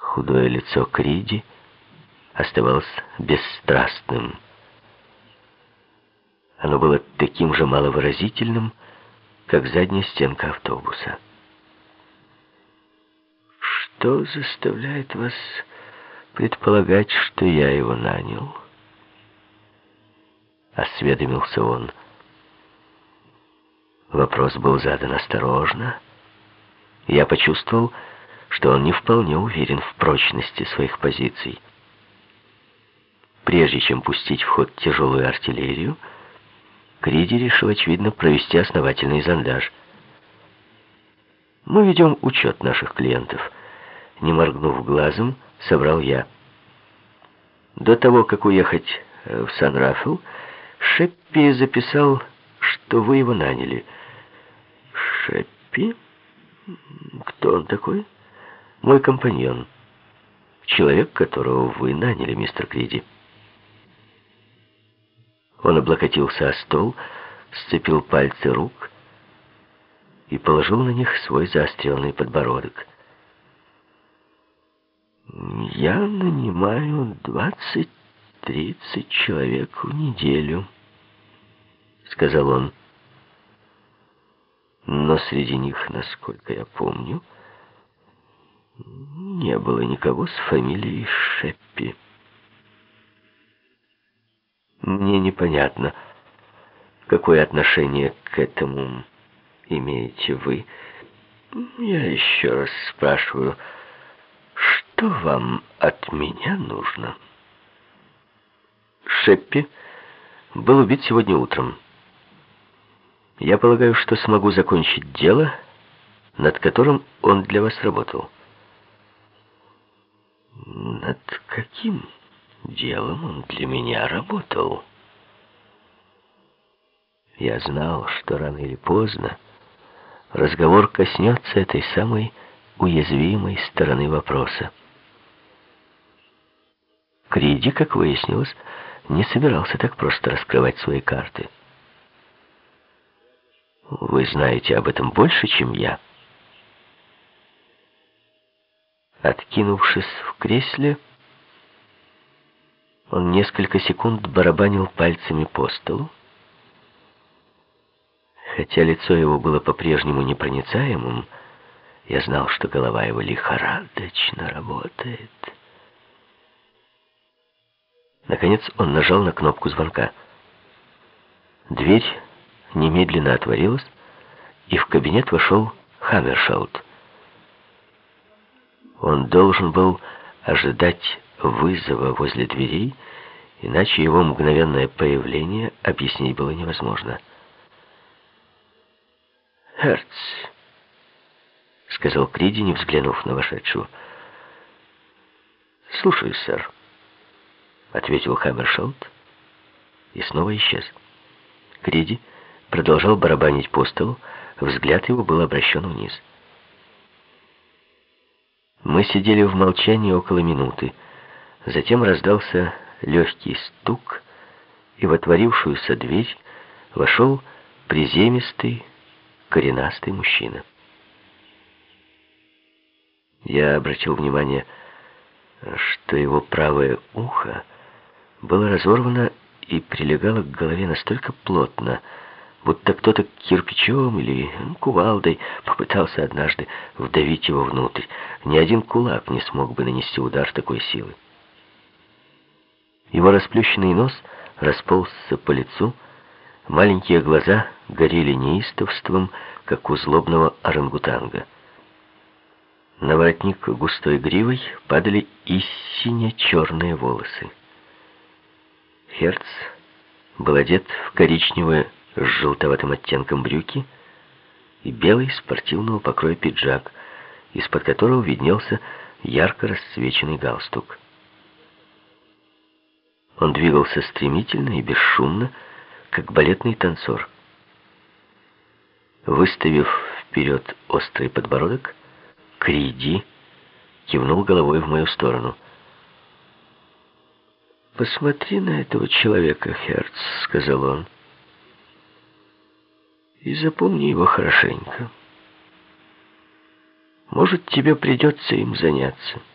Худое лицо Криди оставалось бесстрастным. Оно было таким же маловыразительным, как задняя стенка автобуса. «Что заставляет вас предполагать, что я его нанял?» — осведомился он. Вопрос был задан осторожно. Я почувствовал, что он не вполне уверен в прочности своих позиций. Прежде чем пустить в ход тяжелую артиллерию, Криди решил, очевидно, провести основательный зондаж. «Мы ведем учет наших клиентов», — не моргнув глазом, соврал я. До того, как уехать в Сан-Рафаэл, Шеппи записал, что вы его наняли. «Шеппи? Кто он такой?» «Мой компаньон. Человек, которого вы наняли, мистер Криди». Он облокотился о стол, сцепил пальцы рук и положил на них свой заостренный подбородок. «Я нанимаю 20-30 человек в неделю», — сказал он. «Но среди них, насколько я помню, не было никого с фамилией Шеппи». «Мне непонятно, какое отношение к этому имеете вы. Я еще раз спрашиваю, что вам от меня нужно?» «Шеппи был убит сегодня утром. Я полагаю, что смогу закончить дело, над которым он для вас работал». «Над каким делом он для меня работал?» Я знал, что рано или поздно разговор коснется этой самой уязвимой стороны вопроса. Криди, как выяснилось, не собирался так просто раскрывать свои карты. «Вы знаете об этом больше, чем я?» Откинувшись в кресле, он несколько секунд барабанил пальцами по столу. Хотя лицо его было по-прежнему непроницаемым, я знал, что голова его лихорадочно работает. Наконец он нажал на кнопку звонка. Дверь немедленно отворилась, и в кабинет вошел Хаммершалд. Он должен был ожидать вызова возле дверей, иначе его мгновенное появление объяснить было невозможно. «Херц», — сказал Криди, не взглянув на вошедшего. «Слушаю, сэр», — ответил Хаммершалд и снова исчез. Криди продолжал барабанить по столу, взгляд его был обращен вниз. Мы сидели в молчании около минуты. Затем раздался легкий стук, и в отворившуюся дверь вошел приземистый, коренастый мужчина. Я обратил внимание, что его правое ухо было разорвано и прилегало к голове настолько плотно, будто кто-то кирпичом или кувалдой попытался однажды вдавить его внутрь. Ни один кулак не смог бы нанести удар такой силы. Его расплющенный нос расползся по лицу, маленькие глаза горели неистовством, как у злобного орангутанга. На воротник густой гривой падали истинно черные волосы. Херц был одет в коричневые с желтоватым оттенком брюки и белый спортивного покроя пиджак, из-под которого виднелся ярко расцвеченный галстук. Он двигался стремительно и бесшумно, как балетный танцор. Выставив вперед острый подбородок, Криди кивнул головой в мою сторону. «Посмотри на этого человека, Херц», — сказал он, — «и запомни его хорошенько. Может, тебе придется им заняться».